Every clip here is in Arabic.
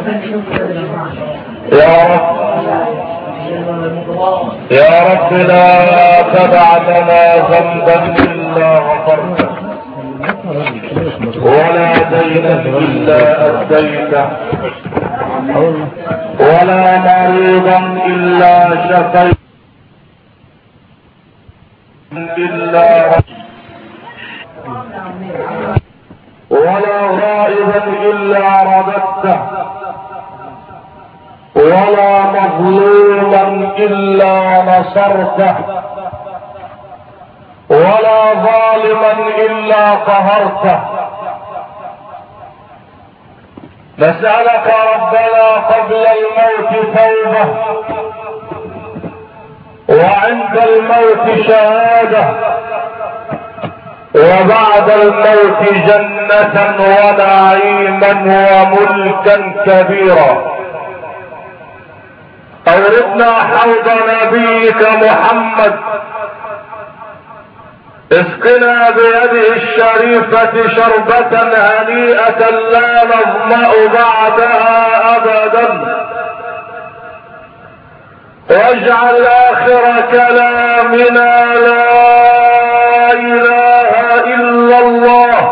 يا رب لا تدع لنا ذنبا الا غفرته ولا دينا الا اديته ولا مريضا الا شفيته ولا غائبا الا رددته ولا مظلوما الا نصرته ولا ظالما الا قهرته. نسألك ربنا قبل الموت توبة وعند الموت شهادة وبعد الموت جنة ونعيما وملكا كبيرا. أوردنا حوض نبيك محمد، اسقنا بيده الشريفة شربة هنيئة لا نظمأ بعدها أبدا، واجعل آخر كلامنا لا إله إلا الله،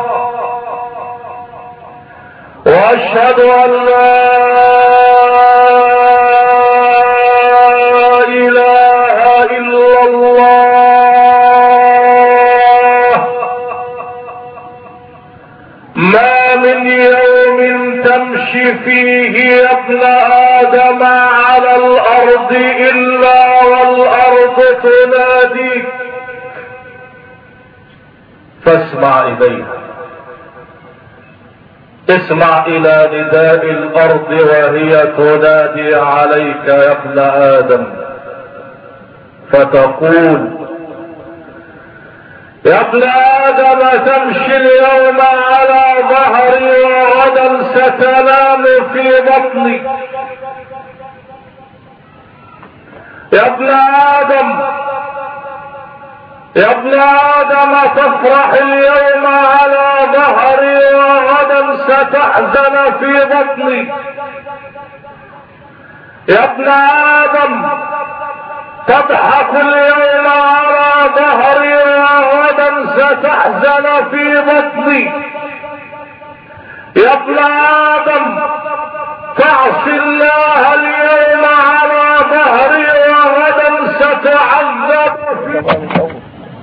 وأشهد أن لا فيه يا ابن آدم على الأرض إلا والأرض تناديك، فاسمع إليها. اسمع إلى نداء الأرض وهي تنادي عليك يا ابن آدم، فتقول يا ابن آدم تمشي اليوم على ظهري وغدا ستنام في بطني. يا ابن آدم يا ابن آدم تفرح اليوم على ظهري وغدا ستحزن في بطني. يا ابن آدم تضحك اليوم على ظهري وغدا ستحزن في بطني. يا ابن آدم تعصي الله اليوم على ظهري وغدا ستعذب في بطني.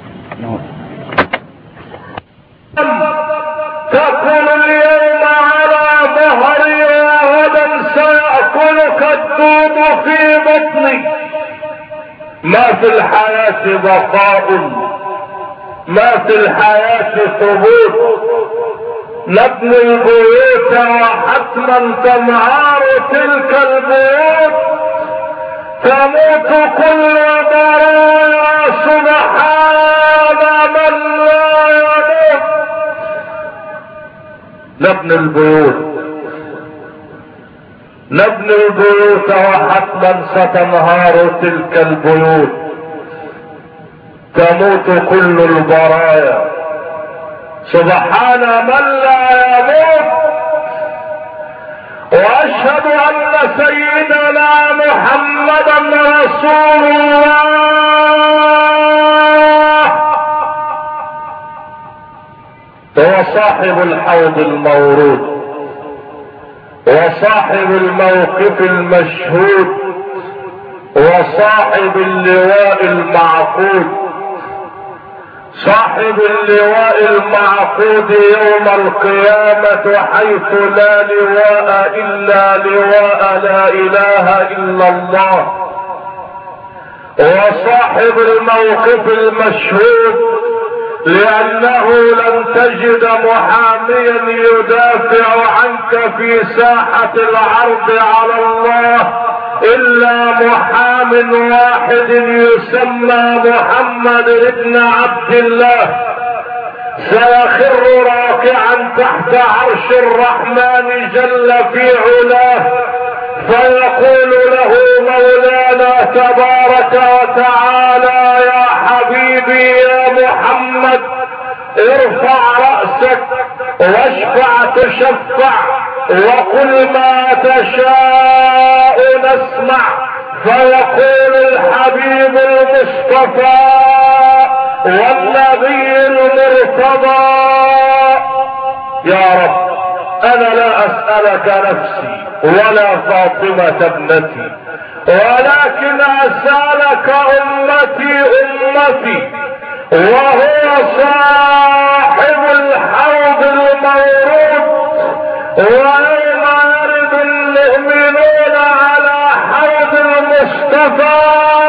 تأكل اليوم على ظهري وغدا سيأكلك الدود في بطني. ما في الحياة بقاء، ما في الحياة ثبوت. نبني البيوت وحتما تنهار تلك البيوت، تموت كل برايا سبحان من لا يموت. نبني البيوت نبني البيوت وحتما ستنهار تلك البيوت، تموت كل البرايا سبحان من لا يموت. واشهد ان سيدنا محمدا رسول الله، هو صاحب الحوض المورود وصاحب الموقف المشهود وصاحب اللواء المعقود، صاحب اللواء المعقود يوم القيامة حيث لا لواء إلا لواء لا إله إلا الله، وصاحب الموقف المشهود لأنه لن تجد محاميا يدافع عنك في ساحة العرض على الله إلا محام واحد يسمى محمد بن عبد الله، سيخر راكعا تحت عرش الرحمن جل في علاه فيقول له مولانا تبارك وتعالى يا حبيبي يا محمد ارفع رأسك واشفع تشفع وقل ما تشاء نسمع. فيقول الحبيب المصطفى والنبي المرتضى: يا رب انا لا اسألك نفسي ولا فاطمة ابنتي، ولكن اسألك امتي وهو صاحب الحوض المورود، ويوم يرد المؤمنون على حوض المصطفى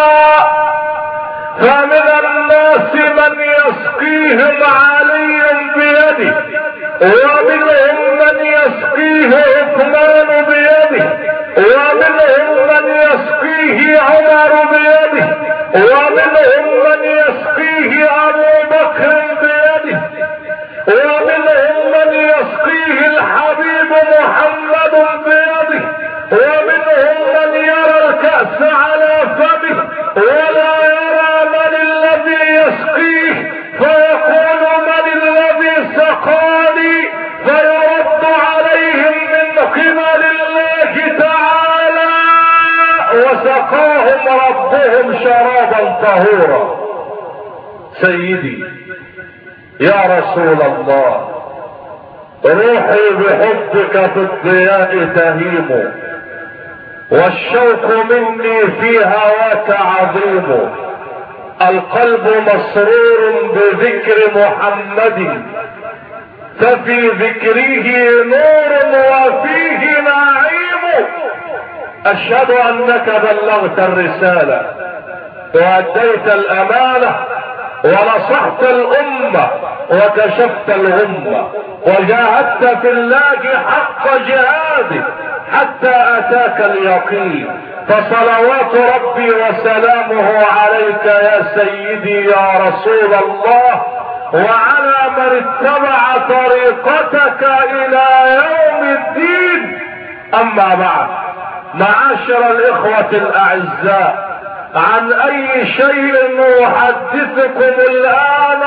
فمن الناس من يسقيهم علي بيده، ومنهم من يسقيه عثمان بيده، ومنهم من يسقيه عمر بيده، ومنهم من يسقيه ابو بكر بيده، ومنهم من يسقيه الحبيب محمد بيده، ومنهم من يرى الكأس على فمه ولا يرى من الذي يسقيه، فيقول من الذي سقاني، فيرد عليهم من قبل الله تعالى: وسقاهم ربهم شرابا طهورا. سيدي يا رسول الله، روحي بحبك في الضياء تهيم، والشوق مني في هواك عظيم، القلب مسرور بذكر محمد، ففي ذكره نور وفيه نعيم. اشهد انك بلغت الرسالة واديت الامانة ونصحت الامة وكشفت الغمة وجاهدت في الله حق جهاده حتى اتاك اليقين، فصلوات ربي وسلامه عليك يا سيدي يا رسول الله، وعلى من اتبع طريقتك الى يوم الدين. اما بعد، معاشر الاخوة الاعزاء، عن اي شيء احدثكم الان؟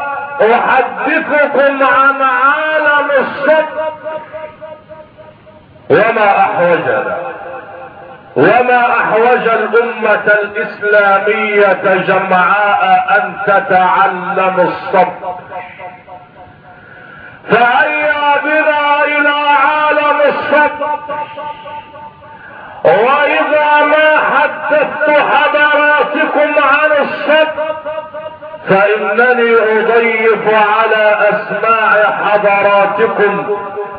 احدثكم عن عالم الصدق. وما احوج الامة الاسلامية جمعاء ان تتعلم الصدق. فهيا بنا الى عالم الصدق. واذا ما حدثت حضراتكم عن الصدق فانني اضيف على اسماع حضراتكم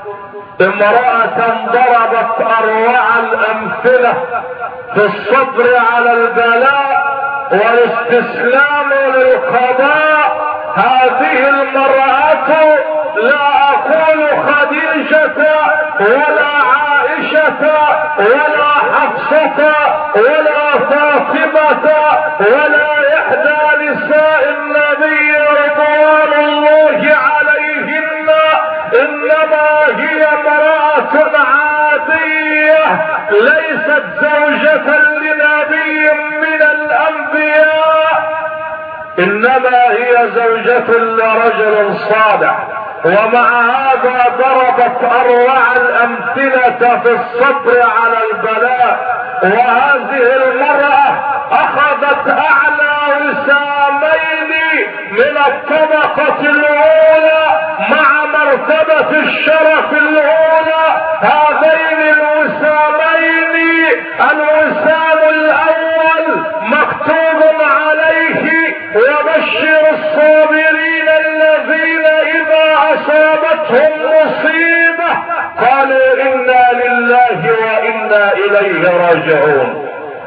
امرأة ضربت اروع الامثلة في الصبر على البلاء والاستسلام للقضاء. هذه المرأة لا اقول خديجة ولا عائشة ولا حفصة ولا فاطمة ولا احدى نساء النبي رضوان الله عليهن، انما هي امرأة عادية ليست زوجة لنبي من الانبياء، انما هي زوجة لرجل صالح. ومع هذا ضربت اروع الامثلة في الصبر على البلاء. وهذه المرأة اخذت اعلى وسامين من الطبقة الاولى مع مرتبة الشرف الاولى. هذين الوسامين، الوسام الاول مكتوب عليه: وبشر الصابرين الذين اذا اصابتهم مصيبة قالوا انا لله وانا اليه راجعون.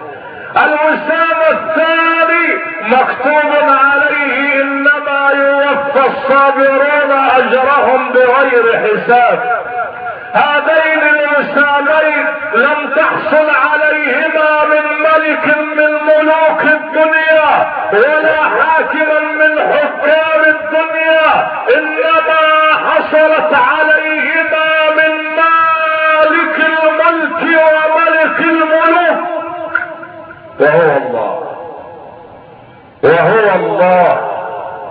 الوسام الثاني مكتوب عليه: انما يوفى الصابرون اجرهم بغير حساب. هذين الوسامين لم تحصل عليهما من ملك من ملوك الدنيا ولا حاكما من حكام الدنيا، انما حصلت عليهما من مالك الملك وملك الملوك وهو الله.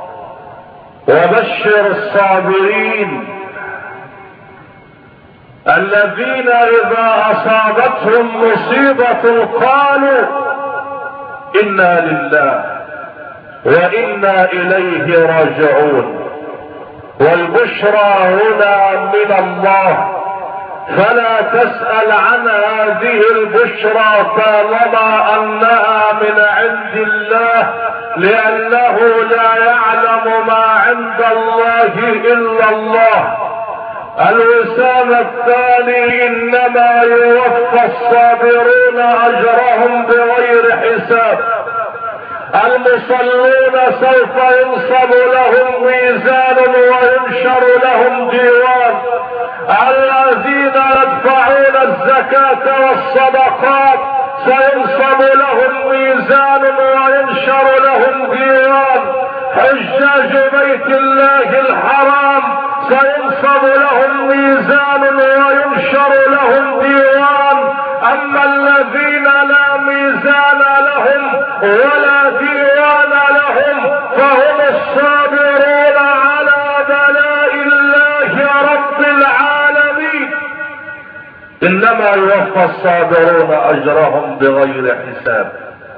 وبشر الصابرين الذين اذا اصابتهم مصيبة قالوا انا لله وانا اليه راجعون، والبشرى هنا من الله، فلا تسأل عن هذه البشرى طالما انها من عند الله، لانه لا يعلم ما عند الله الا الله. الوسام الثاني انما يوفى الصابرون اجرهم بغير حساب. المصلون سوف ينصب لهم ميزان وينشر لهم ديوان. الذين يدفعون الزكاة والصدقات سينصب لهم ميزان وينشر لهم ديوان. حجاج بيت الله الحرام سينصب لهم ميزان وينشر لهم ديوان. اما الذين لا ميزان لهم ولا ديوان لهم فهم الصابرون على بلاء الله رب العالمين. انما يوفى الصابرون اجرهم بغير حساب.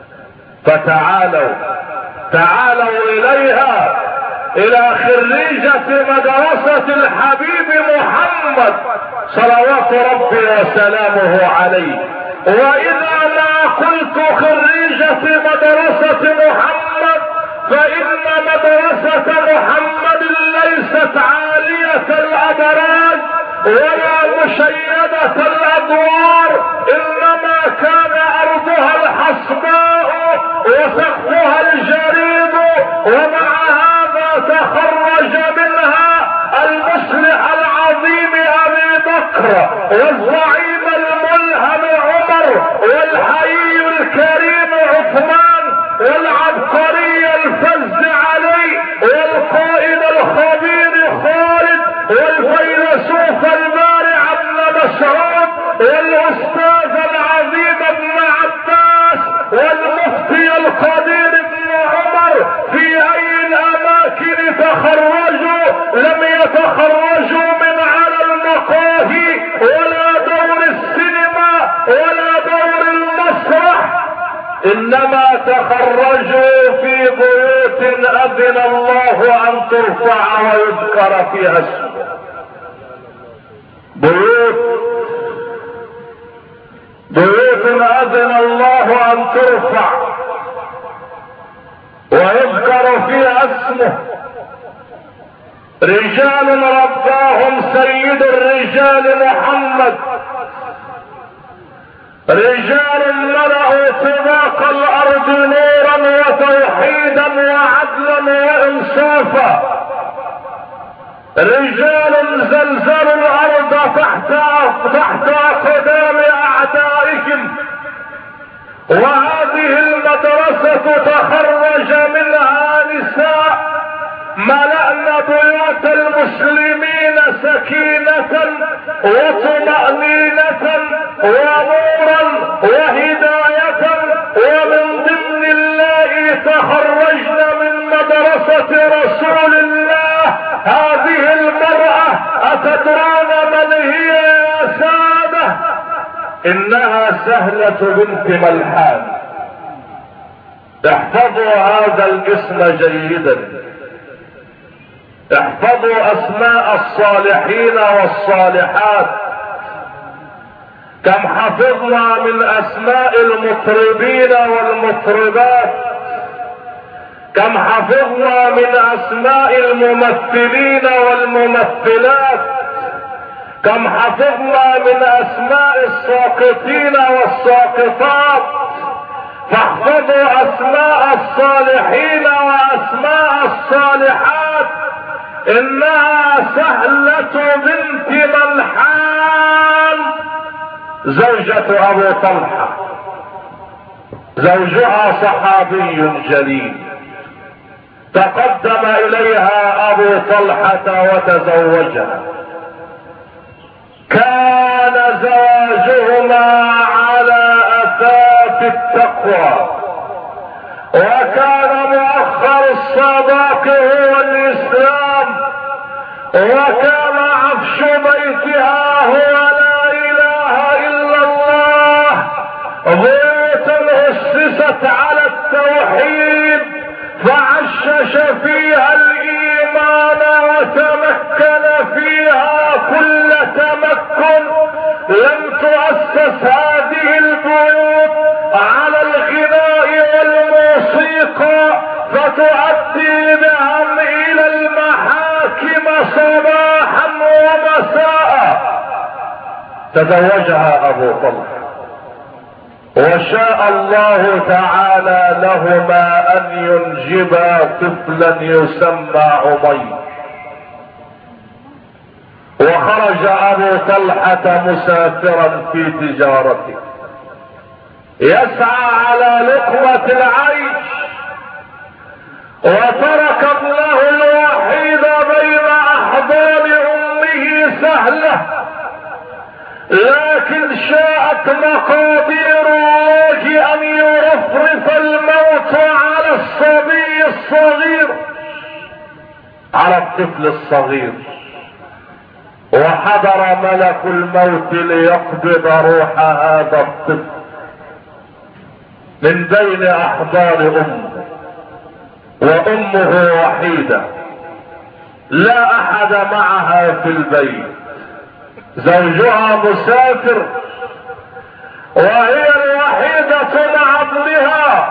تعالوا اليها، الى خريجة مدرسة الحبيب محمد صلوات ربي وسلامه عليه. واذا ما قلت خريجة مدرسة محمد فان مدرسة محمد ليست عالية الادراج ولا مشيدة الادوار، انما كان ارضها الحصباء وسقفها الجريد، ومع هذا تخرج منها المصلح العظيم ابي بكر والزعيم الملهم عمر والحي الكريم عثمان والعبقري الفز علي والقائد الخبير خالد والفيلسوف البارع ابن مسعود والاستاذ العظيم ابن عباس والمفتي القدير ابن عمر. في اي الاماكن تخرجوا؟ لم يتخرجوا من على المقاهي ولا دور السينما ولا دور المسرح، انما تخرجوا في بيوت اذن الله ان ترفع ويذكر فيها اسمه. بيوت اذن الله ان ترفع ويذكر فيها اسمه. رجال رباهم سيد الرجال محمد، رجال ملأوا طباق الارض نورا وتوحيدا وعدلا وانصافا، رجال زلزلوا الارض تحت اقدام اعدائهم. وهذه المدرسة تخرج منها نساء ملأن بيوت المسلمين سكينة وطمأنينة ونورا وهداية. ومن ضمن الله تخرجن من مدرسة رسول الله هذه المرأة. أتدرون من هي يا سادة؟ إنها سهلة بنت ملحان. احفظوا هذا الاسم جيدا، احفظوا اسماء الصالحين والصالحات. كم حفظنا من اسماء المطربين والمطربات، كم حفظنا من اسماء الممثلين والممثلات، كم حفظنا من اسماء الساقطين والساقطات. فاحفظوا اسماء الصالحين واسماء الصالحات. انها سهلة بنت ملحان زوجة ابو طلحة، زوجها صحابي جليل. تقدم اليها ابو طلحة وتزوجها. كان زواجهما على اثاث التقوى، وكان مؤخر الصداق هو الاسلام، وكان عفش بيتها هو لا وأسس فيها الإيمان وتمكن فيها كل تمكن. لم تؤسس هذه البيوت على الغناء والموسيقى فتؤدي بهم إلى المحاكم صباحا ومساء. تزوجها أبو طلحة وشاء الله تعالى لهما أن ينجبا طفلا يسمى عمير. وخرج أبو طلحة مسافرا في تجارته يسعى على لقمة العيش، وترك ابنه الوحيد بين أحضان أمه سهلة، لكن شاءت مقادير الله أن يرفرف الموت على الصبي الصغير، على الطفل الصغير. وحضر ملك الموت ليقبض روح هذا الطفل من بين أحضان أمه، وأمه وحيدة لا أحد معها في البيت، زوجها مسافر وهي الوحيدة مع ابنها.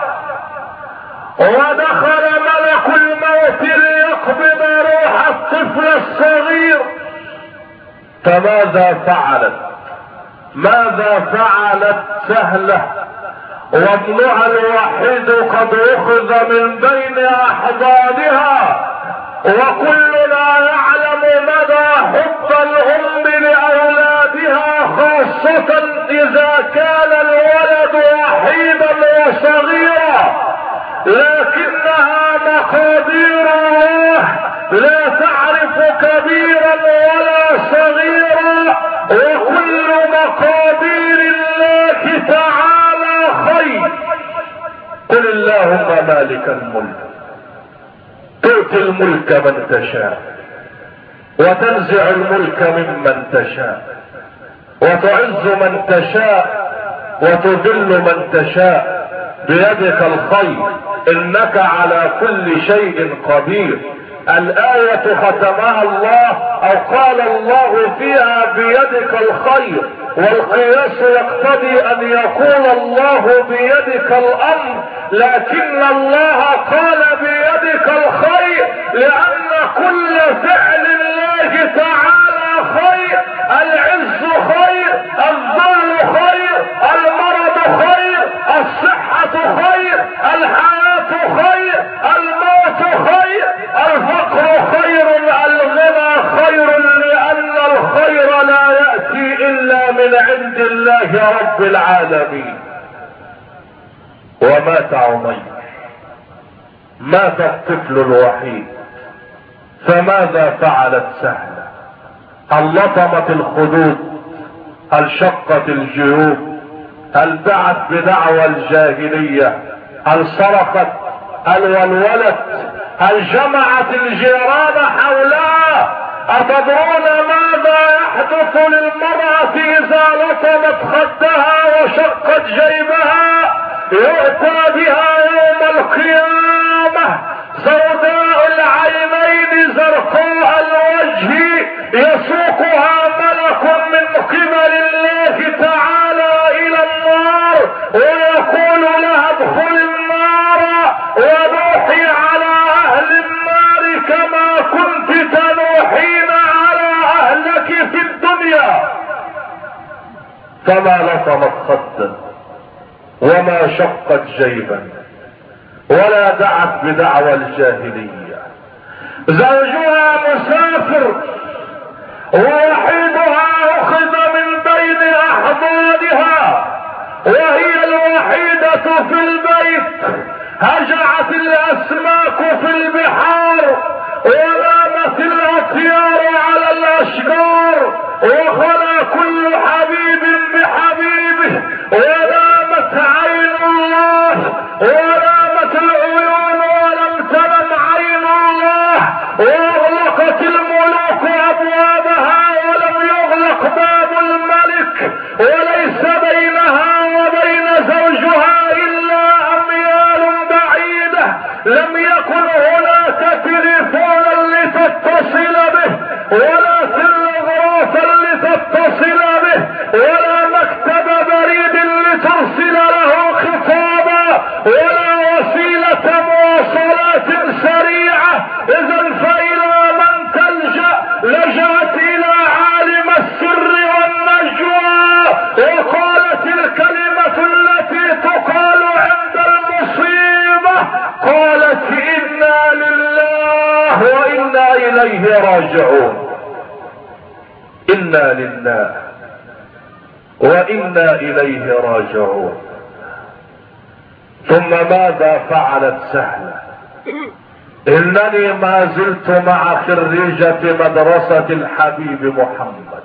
ودخل ملك الموت ليقبض روح الطفل الصغير. فماذا فعلت؟ ماذا فعلت سهلة وابنها الوحيد قد اخذ من بين احضانها؟ وكلنا يعلم مدى حب الام لاولادها، خاصة اذا كان الولد وحيدا وصغيرا. لكنها مقادير الله لا تعرف كبيرا ولا صغيرا، وكل مقادير الله تعالى خير. قل اللهم مالك الملك تؤتي الملك من تشاء وتنزع الملك ممن تشاء وتعز من تشاء وتذل من تشاء، بيدك الخير انك على كل شيء قدير. الآية ختمها الله او قال الله فيها بيدك الخير، والقياس يقتضي ان يقول الله بيدك الامر، لكن الله قال بيدك الخير لان كل فعل الله تعالى خير. العز خير، الذل خير، المرض خير، الصحة خير، الحياة خير، الموت خير، الفقر خير، الغنى خير، لأن الخير لا يأتي إلا من عند الله رب العالمين. ومات عمير، مات الطفل الوحيد. فماذا فعلت سهلة؟ هل لطمت الخدود؟ هل شقت الجيوب؟ هل دعت بدعوى الجاهلية؟ هل صرخت؟ هل ولولت؟ هل جمعت الجيران حولها؟ أتدرون ماذا يحدث للمرأة إذا لطمت خدها وشقت جيبها؟ يؤتى بها يوم القيامة سوداء العينين زرقاء الوجه، يسوقها ملك من قبل الله تعالى إلى النار ويقول لها ادخل النار ونوحي على أهل النار كما كنت تنوحين على أهلك في الدنيا. فما لطمت خدا وما شقت جيبا ولا دعت بدعوى الجاهلية. زوجها مسافر ووحيدها أخذ من بين أحضانها وهي الوحيدة في البيت. هجعت الأسماك في البحار ونامت الأطيار على الأشجار وخلى كل حبيب بحبيبه ونامت عين الله ونامت العيون ولم تنم عين الله واغلقت الملوك أبوابها ولم يغلق باب الملك وليس بينها وبين زوجها إلا أميال بعيدة. لم يكن هنا ولا مكتب بريد لترسل له خطابا ولا وسيلة مواصلات سريعة. إذن فإلى من تلجأ؟ لجأت إلى عالم السر والنجوى، وقالت الكلمة التي تقال عند المصيبة، قالت إنا لله وإنا إليه راجعون. إنا لله وإنا إليه راجعون. ثم ماذا فعلت سهلة؟ إنني ما زلت مع خريجة مدرسة الحبيب محمد.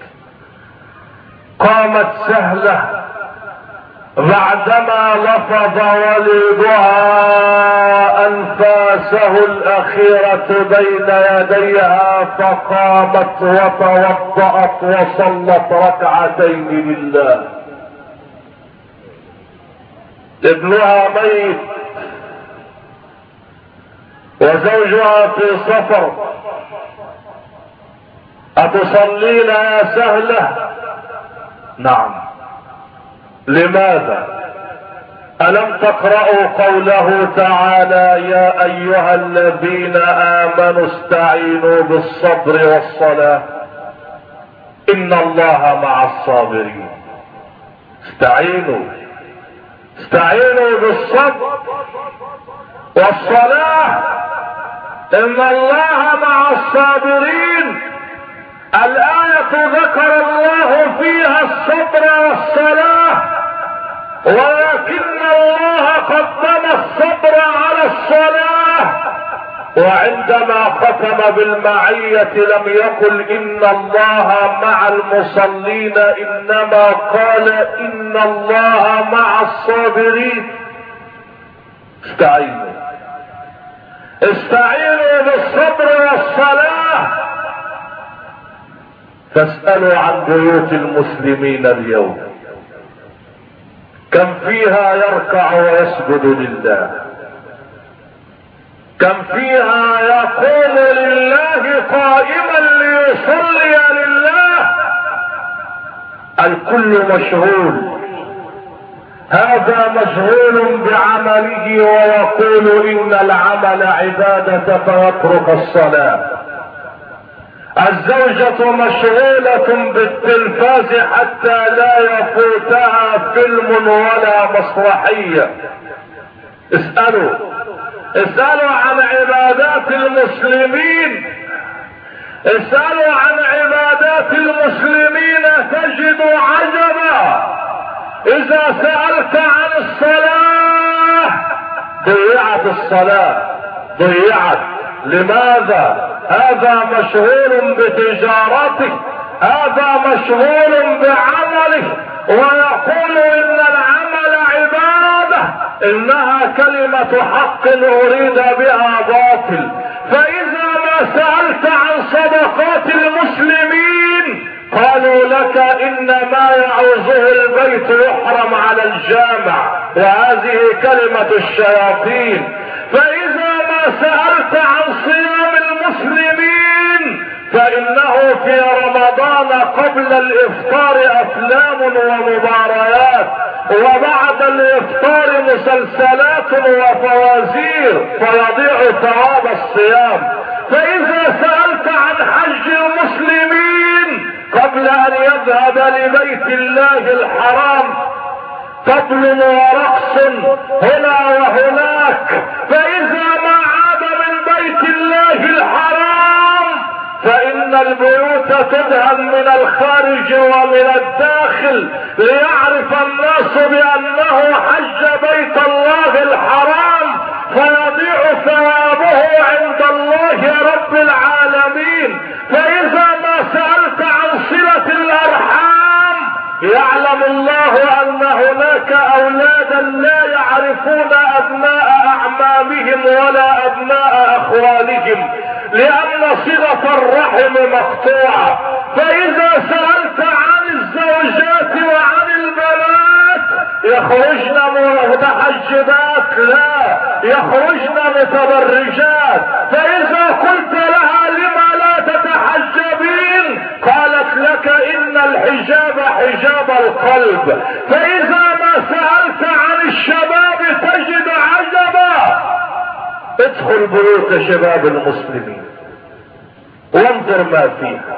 قامت سهلة بعدما لفظ وليدها أنفاسه الأخيرة بين يديها، فقامت وتوضأت وصلت ركعتين لله. ابنها ميت وزوجها في سفر. أتصلين يا سهلة؟ نعم. لماذا؟ ألم تقرأوا قوله تعالى يا أيها الذين آمنوا استعينوا بالصبر والصلاة إن الله مع الصابرين. استعينوا بالصبر والصلاة إن الله مع الصابرين. الآية ذكر الله فيها الصبر والصلاة، ولكن الله قدم الصبر على الصلاة. وعندما ختم بالمعية لم يقل إن الله مع المصلين، إنما قال إن الله مع الصابرين. استعينوا بالصبر والصلاة. فاسألوا عن بيوت المسلمين اليوم، كم فيها يركع ويسجد لله، كم فيها يقوم لله قائما ليصلي لله. الكل مشغول، هذا مشغول بعمله ويقول إن العمل عبادة فيترك الصلاة. الزوجة مشغولة بالتلفاز حتى لا يفوتها فيلم ولا مسرحية. اسألوا عن عبادات المسلمين، اسألوا عن عبادات المسلمين تجدوا عجبا. إذا سألت عن الصلاة ضيعت الصلاة، ضيعت. لماذا؟ هذا مشغول بتجارته، هذا مشغول بعمله، ويقول إن العمل عبادة، إنها كلمة حق أريد بها باطل. فإذا ما سألت عن صدقات المسلمين قالوا لك إن ما يعوزه البيت يحرم على الجامع، وهذه كلمة الشياطين. فإذا ما سألت عن صيام المسلمين فإنه في رمضان قبل الإفطار أفلام ومباريات، وبعد الإفطار مسلسلات وفوازير، فيضيع ثواب الصيام. فإذا سألت عن حج المسلمين قبل أن يذهب لبيت الله الحرام طبل ورقص هنا وهناك. فإذا ما عاد من بيت الله الحرام فإن البيوت تدهن من الخارج ومن الداخل ليعرف الناس بأنه حج بيت الله الحرام، فيضيع ثوابه عند الله رب العالمين. فإذا ما سألت عن صلة الأرحام يعلم الله أن هناك أولادا لا يعرفون أبناء أعمامهم ولا أبناء أخوالهم لأن صلة الرحم مقطوعة. فإذا سألت عن الزوجات وعن البنات يخرجن متحجبات؟ لا، يخرجن متبرجات. فإذا قلت لها لما لا تتحجبين قالت لك ان الحجاب حجاب القلب، فاذا ما سألت عن الشباب تجد عجبا. ادخل بيوت شباب المسلمين وانظر ما فيها.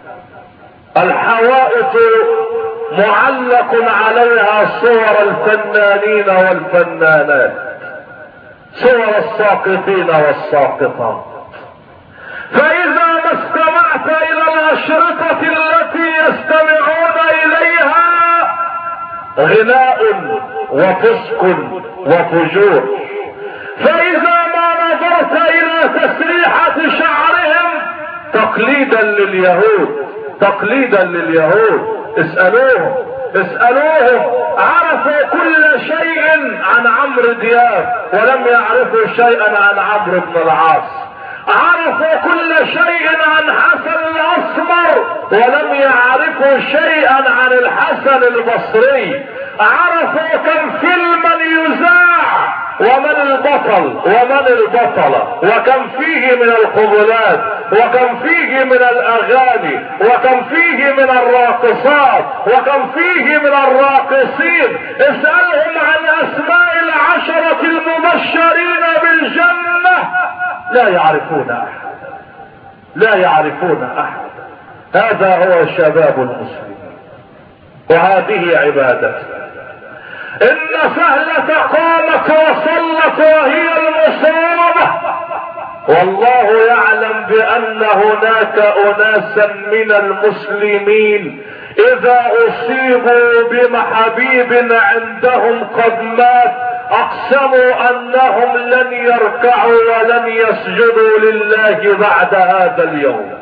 الحوائط معلق عليها صور الفنانين والفنانات، صور الساقطين والساقطات. فاذا ما استمعت الى الاشرطة التي يستمعون اليها غناء وفسق وفجور، فاذا ما نظرت الى تسريحة شعرهم تقليدا لليهود، تقليدا لليهود. اسألوهم عرفوا كل شيء عن عمرو دياب ولم يعرفوا شيئا عن عمرو بن العاص، عرفوا كل شيء عن حسن الاسمر ولم يعرفوا شيئا عن الحسن البصري، عرفوا كم فيلما يذاع ومن البطل ومن البطلة، وكم فيه من القبلات، وكم فيه من الاغاني، وكم فيه من الراقصات، وكم فيه من الراقصين. اسألهم عن اسماء العشرة المبشرين بالجنة، لا يعرفون احد، لا يعرفون احد. هذا هو شباب المسلمين وهذه عبادته. ان سهلة قامت وصلت وهي المصابة، والله يعلم بان هناك اناسا من المسلمين اذا اصيبوا بحبيب عندهم قد مات اقسموا انهم لن يركعوا ولن يسجدوا لله بعد هذا اليوم.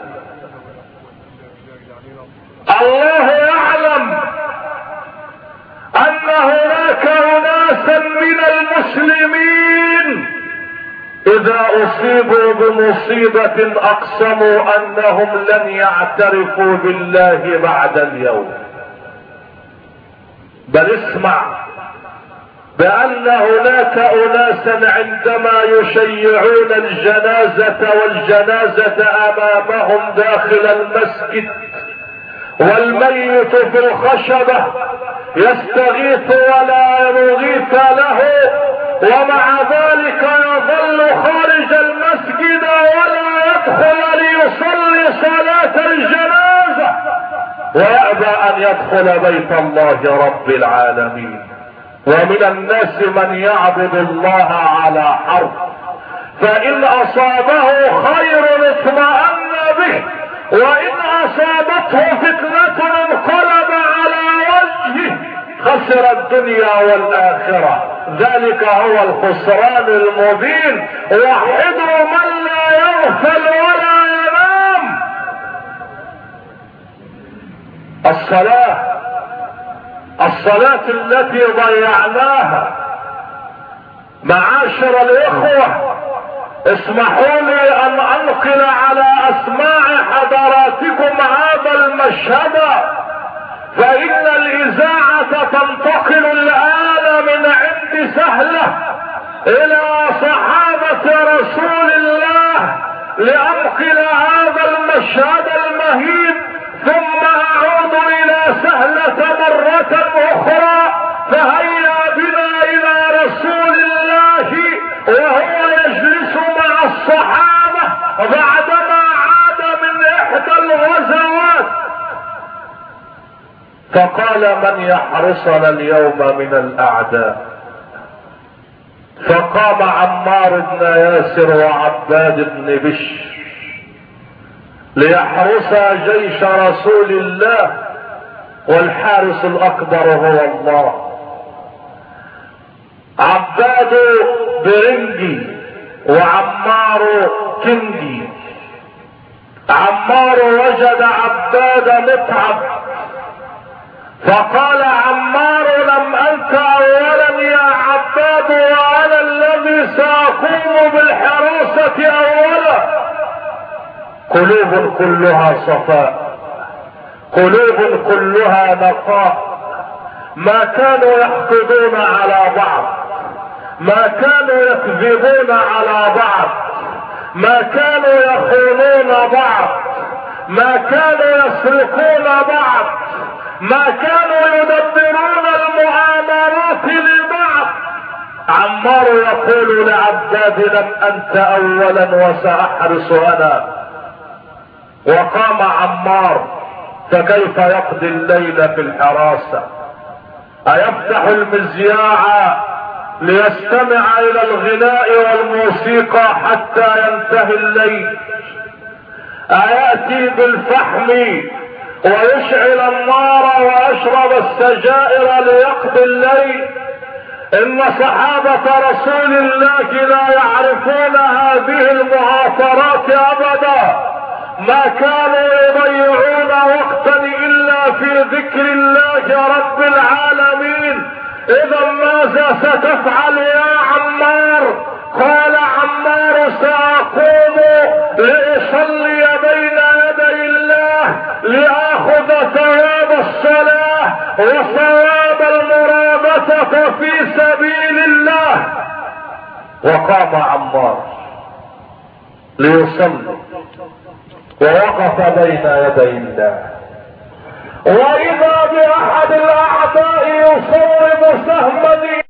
الله يعلم ان هناك اناسا من المسلمين اذا اصيبوا بمصيبة اقسموا انهم لن يعترفوا بالله بعد اليوم. بل اسمع بان هناك اناسا عندما يشيعون الجنازة والجنازة امامهم داخل المسجد والميت في الخشبة يستغيث ولا يغيث له، ومع ذلك يظل خارج المسجد ولا يدخل ليصلي صلاة الجنازة، ويأبى ان يدخل بيت الله رب العالمين. ومن الناس من يعبد الله على حرف، فإن أصابه خير اطمأن به، وإن أصابته فتنة انقلب على وجهه خسر الدنيا والآخرة. ذلك هو الخسران المبين. وحدوا من لا يغفل ولا ينام. الصلاة التي ضيعناها. معاشر الإخوة اسمحوا لي ان انقل على اسماع حضراتكم هذا المشهد، فان الاذاعة تنتقل الان من عند سهلة الى صحابة رسول الله لانقل هذا المشهد المهيب، ثم اعود الى سهلة مرة اخرى. فهيا بنا الى رسول الله وهو يجلس مع الصحابة بعدما عاد من احدى الغزوات، فقال من يحرسنا اليوم من الاعداء؟ فقام عمار بن ياسر وعباد بن بشر ليحرسا جيش رسول الله، والحارس الاكبر هو الله. عباد برنجي وعمار كندي. عمار وجد عباد متعب فقال عمار لم انت اولا يا عباد وانا الذي ساقوم بالحراسة اولا. قلوب كلها صفاء، قلوب كلها نقاء، ما كانوا يحقدون على بعض، ما كانوا يكذبون على بعض، ما كانوا يخونون بعض، ما كانوا يسرقون بعض، ما كانوا يدبرون المؤامرات لبعض. عمار يقول لعباد لم انت اولا وساحرص انا. وقام عمار، فكيف يقضي الليل في الحراسة؟ ايفتح المذياع ليستمع الى الغناء والموسيقى حتى ينتهي الليل؟ اياتي بالفحم ويشعل النار ويشرب السجائر ليقضي الليل؟ ان صحابة رسول الله لا يعرفون هذه المعاصرات ابدا. ما كانوا يضيعون وقتا الا في ذكر الله رب العالمين. اذا ماذا ستفعل يا عمار؟ قال عمار ساقوم لاصلي بين يدي الله لاخذ ثواب الصلاة وثواب المرابطة في سبيل الله. وقام عمار ليصلي ووقف بين يدي الله، واذا باحد الاعداء يصوب سهما